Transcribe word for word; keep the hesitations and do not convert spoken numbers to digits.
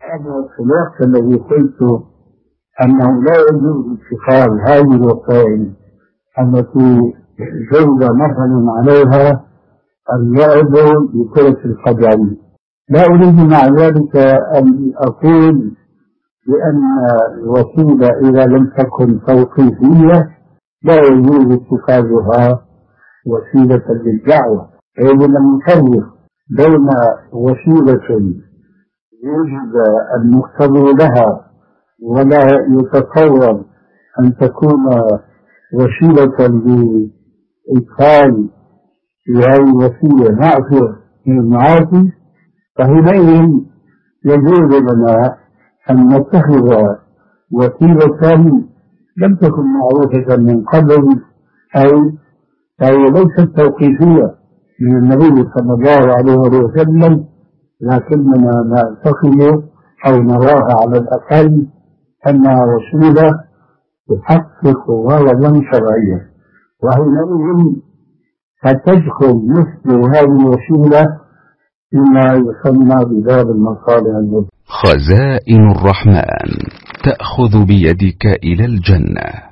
هذا في الوقت الذي قلت أنه لا يجوز اتخاذ هذه الوسائل التي جوز مثلا عليها اللعب بكرة القدم، لا أريد مع ذلك أن أقول بأن الوسيلة إذا لم تكن توقيفية لا يجوز اتخاذها وسيلة للدعوة. يجب أن نفرق بين وسيلة يوجد المقتضي لها ولا يتصور أن تكون وسيلة لإدخال في هذه الوسيلة معصية من المعاصي، فحينئذ يجوز لنا أن نتخذ وسيلة لم تكن معروفة من قبل، أي فهي ليست توقيفية من النبي صلى الله عليه وسلم، لكننا نعتقد أو نراها على الأقل أنها وسيلة تحقق غرضا شرعيا، وحينئذ قد تدخل مثل هذه الوسيلة فيما يسمى بباب المصالح المرسلة. خزائن الرحمن تأخذ بيدك إلى الجنة.